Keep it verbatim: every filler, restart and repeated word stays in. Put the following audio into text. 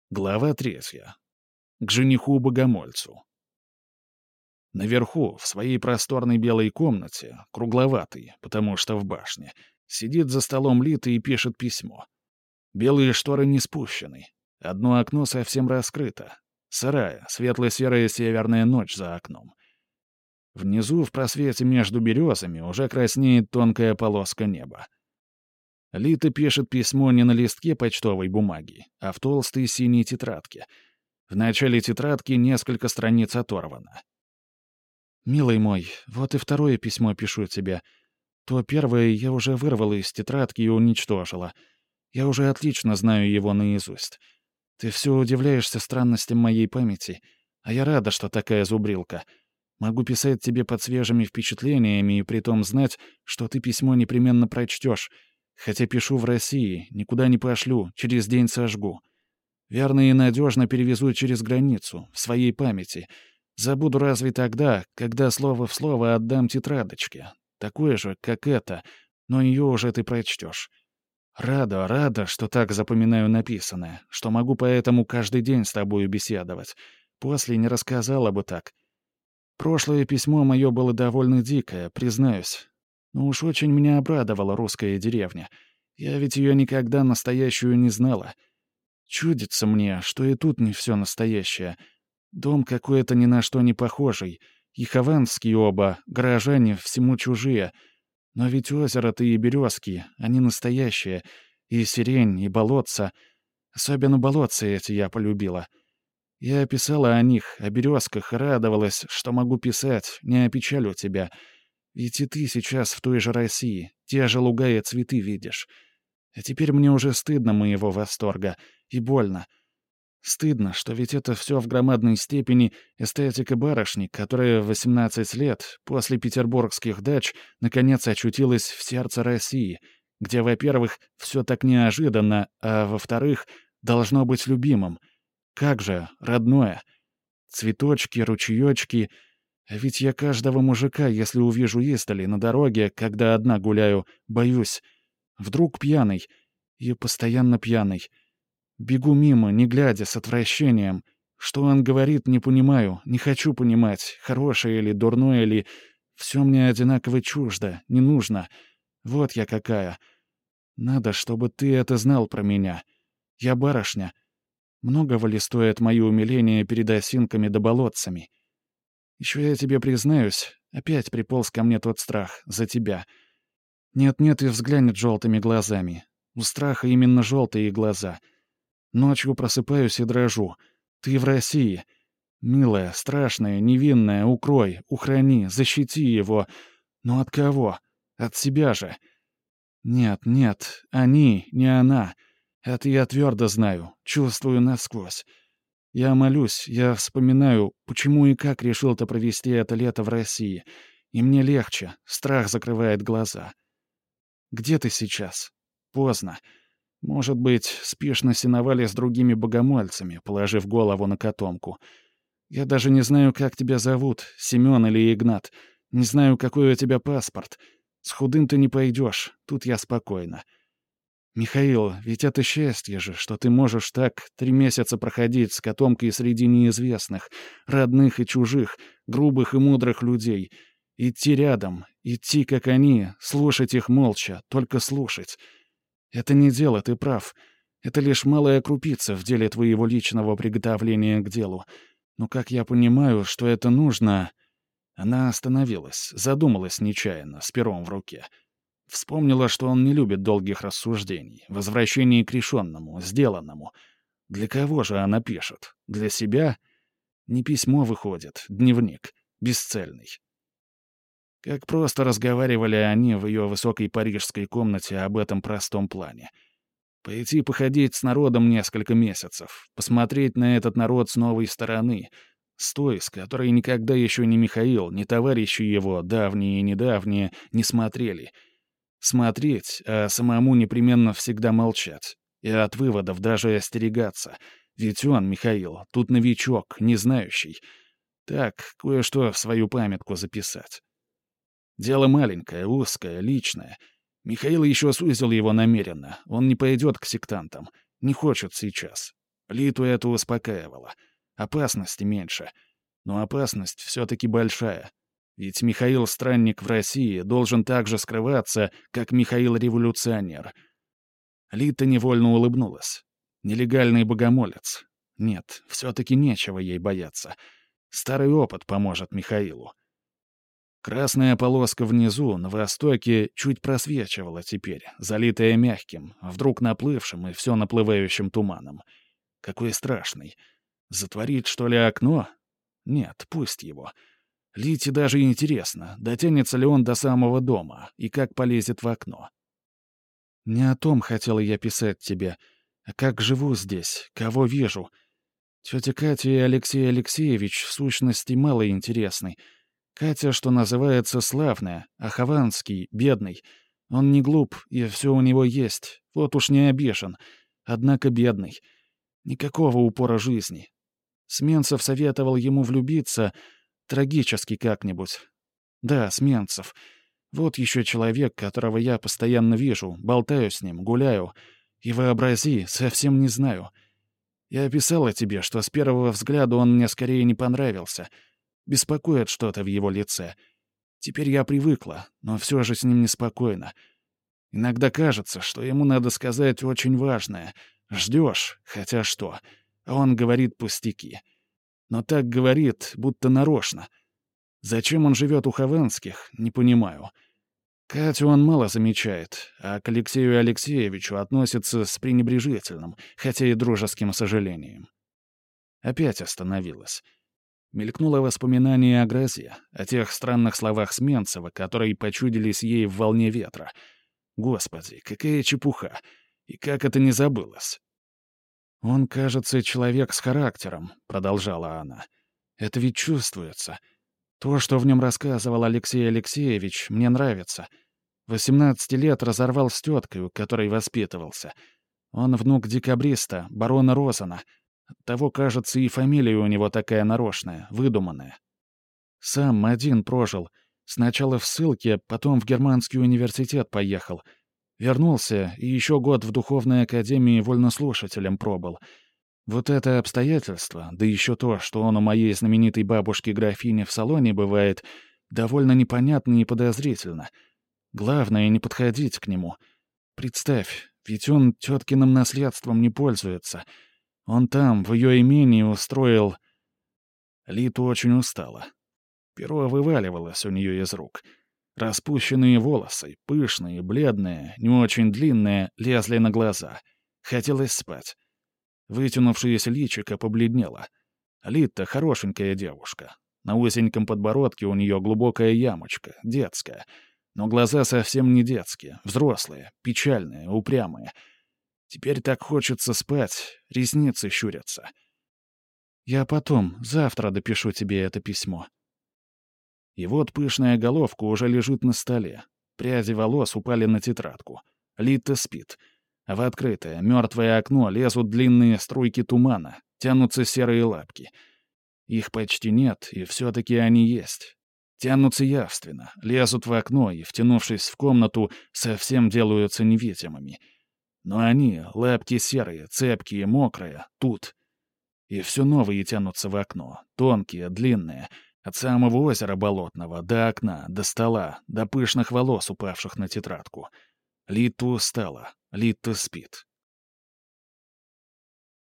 Глава третья. К жениху-богомольцу. Наверху, в своей просторной белой комнате, кругловатой, потому что в башне, сидит за столом Лита и пишет письмо. Белые шторы не спущены. Одно окно совсем раскрыто. Сырая, светло-серая северная ночь за окном. Внизу, в просвете между березами, уже краснеет тонкая полоска неба. Лита пишет письмо не на листке почтовой бумаги, а в толстой синей тетрадке. В начале тетрадки несколько страниц оторвано. «Милый мой, вот и второе письмо пишу тебе. То первое я уже вырвала из тетрадки и уничтожила. Я уже отлично знаю его наизусть. Ты все удивляешься странностям моей памяти, а я рада, что такая зубрилка. Могу писать тебе под свежими впечатлениями и притом знать, что ты письмо непременно прочтешь. Хотя пишу в России, никуда не пошлю, через день сожгу. Верно и надежно перевезу через границу, в своей памяти. Забуду разве тогда, когда слово в слово отдам тетрадочке. Такое же, как это, но ее уже ты прочтешь. Рада, рада, что так запоминаю написанное, что могу поэтому каждый день с тобою беседовать. После не рассказала бы так. Прошлое письмо мое было довольно дикое, признаюсь. Но уж очень меня обрадовала русская деревня. Я ведь ее никогда настоящую не знала. Чудится мне, что и тут не все настоящее. Дом какой-то ни на что не похожий. И хованские оба, горожане всему чужие. Но ведь озеро-то и березки, они настоящие. И сирень, и болотца. Особенно болотца эти я полюбила. Я писала о них, о березках, и радовалась, что могу писать, не опечалю тебя. Ведь и ты сейчас в той же России, те же луга и цветы видишь. А теперь мне уже стыдно моего восторга. И больно. Стыдно, что ведь это все в громадной степени эстетика барышни, которая в восемнадцать лет, после петербургских дач, наконец очутилась в сердце России, где, во-первых, все так неожиданно, а во-вторых, должно быть любимым. Как же, родное. Цветочки, ручеечки. А ведь я каждого мужика, если увижу издали на дороге, когда одна гуляю, боюсь. Вдруг пьяный. И постоянно пьяный. Бегу мимо, не глядя, с отвращением. Что он говорит, не понимаю, не хочу понимать, хорошее или дурное или... Все мне одинаково чуждо, не нужно. Вот я какая. Надо, чтобы ты это знал про меня. Я барышня. Многого ли стоит мои умиления перед осинками да болотцами? Еще я тебе признаюсь, опять приполз ко мне тот страх за тебя. Нет-нет, и взглянет желтыми глазами. У страха именно желтые глаза. Ночью просыпаюсь и дрожу. Ты в России. Милая, страшная, невинная, укрой, ухрани, защити его. Но от кого? От себя же. Нет, нет, они, не она. Это я твердо знаю, чувствую насквозь. Я молюсь, я вспоминаю, почему и как решил-то провести это лето в России. И мне легче, страх закрывает глаза. Где ты сейчас? Поздно. Может быть, спишь на сеновале с другими богомольцами, положив голову на котомку. Я даже не знаю, как тебя зовут, Семен или Игнат. Не знаю, какой у тебя паспорт. С худым ты не пойдешь, тут я спокойна. Михаил, ведь это счастье же, что ты можешь так три месяца проходить с котомкой среди неизвестных, родных и чужих, грубых и мудрых людей. Идти рядом, идти, как они, слушать их молча, только слушать. Это не дело, ты прав. Это лишь малая крупица в деле твоего личного приготовления к делу. Но как я понимаю, что это нужно... Она остановилась, задумалась нечаянно, с пером в руке. Вспомнила, что он не любит долгих рассуждений, возвращений к решенному, сделанному. Для кого же она пишет? Для себя? Не письмо выходит, дневник, бесцельный. Как просто разговаривали они в ее высокой парижской комнате об этом простом плане. Пойти походить с народом несколько месяцев, посмотреть на этот народ с новой стороны, с той, с которой никогда еще ни Михаил, ни товарищи его, давние и недавние, не смотрели — Смотреть, а самому непременно всегда молчать. И от выводов даже остерегаться. Ведь он, Михаил, тут новичок, не знающий. Так, кое-что в свою памятку записать. Дело маленькое, узкое, личное. Михаил еще сузил его намеренно. Он не пойдет к сектантам. Не хочет сейчас. Литу это успокаивало. Опасности меньше. Но опасность все-таки большая. Ведь Михаил Странник в России должен так же скрываться, как Михаил Революционер. Лита невольно улыбнулась. Нелегальный богомолец. Нет, все-таки нечего ей бояться. Старый опыт поможет Михаилу. Красная полоска внизу, на востоке, чуть просвечивала теперь, залитая мягким, вдруг наплывшим и все наплывающим туманом. Какой страшный. Затворить, что ли, окно? Нет, пусть его. Лите даже интересно, дотянется ли он до самого дома и как полезет в окно. Не о том хотела я писать тебе, а как живу здесь, кого вижу. Тетя Катя и Алексей Алексеевич в сущности мало интересны. Катя, что называется, славная, а Хованский — бедный. Он не глуп, и все у него есть, вот уж не обижен. Однако бедный. Никакого упора жизни. Сменцев советовал ему влюбиться, трагически как-нибудь. Да, Сменцев. Вот еще человек, которого я постоянно вижу, болтаю с ним, гуляю. И вообрази, совсем не знаю. Я писала тебе, что с первого взгляда он мне скорее не понравился. Беспокоит что-то в его лице. Теперь я привыкла, но все же с ним неспокойно. Иногда кажется, что ему надо сказать очень важное. Ждешь, хотя что. А он говорит пустяки. Но так говорит, будто нарочно. Зачем он живет у Хованских, не понимаю. Катю он мало замечает, а к Алексею Алексеевичу относится с пренебрежительным, хотя и дружеским сожалением. Опять остановилась. Мелькнуло воспоминание о грозе, о тех странных словах Сменцева, которые почудились ей в волне ветра. Господи, какая чепуха! И как это не забылось? «Он, кажется, человек с характером», — продолжала она. «Это ведь чувствуется. То, что в нем рассказывал Алексей Алексеевич, мне нравится. восемнадцати лет разорвал с теткой, у которой воспитывался. Он внук декабриста, барона Розана. Оттого, кажется, и фамилия у него такая нарочная, выдуманная. Сам один прожил. Сначала в ссылке, потом в германский университет поехал. Вернулся и еще год в духовной академии вольнослушателем пробыл. Вот это обстоятельство, да еще то, что он у моей знаменитой бабушки-графини в салоне бывает, довольно непонятно и подозрительно. Главное — не подходить к нему. Представь, ведь он теткиным наследством не пользуется. Он там, в ее имении, устроил... Лита очень устала. Перо вываливалось у нее из рук. Распущенные волосы, пышные, бледные, не очень длинные, лезли на глаза. Хотелось спать. Вытянувшееся личико побледнело. Лита — хорошенькая девушка. На узеньком подбородке у нее глубокая ямочка, детская. Но глаза совсем не детские, взрослые, печальные, упрямые. Теперь так хочется спать, ресницы щурятся. «Я потом, завтра допишу тебе это письмо». И вот пышная головка уже лежит на столе. Пряди волос упали на тетрадку. Лита спит. А в открытое, мертвое окно лезут длинные струйки тумана, тянутся серые лапки. Их почти нет, и все-таки они есть. Тянутся явственно, лезут в окно и, втянувшись в комнату, совсем делаются невидимыми. Но они, лапки серые, цепкие, мокрые, тут. И все новые тянутся в окно, тонкие, длинные, от самого озера болотного до окна, до стола, до пышных волос, упавших на тетрадку. Лита устала, Лита спит.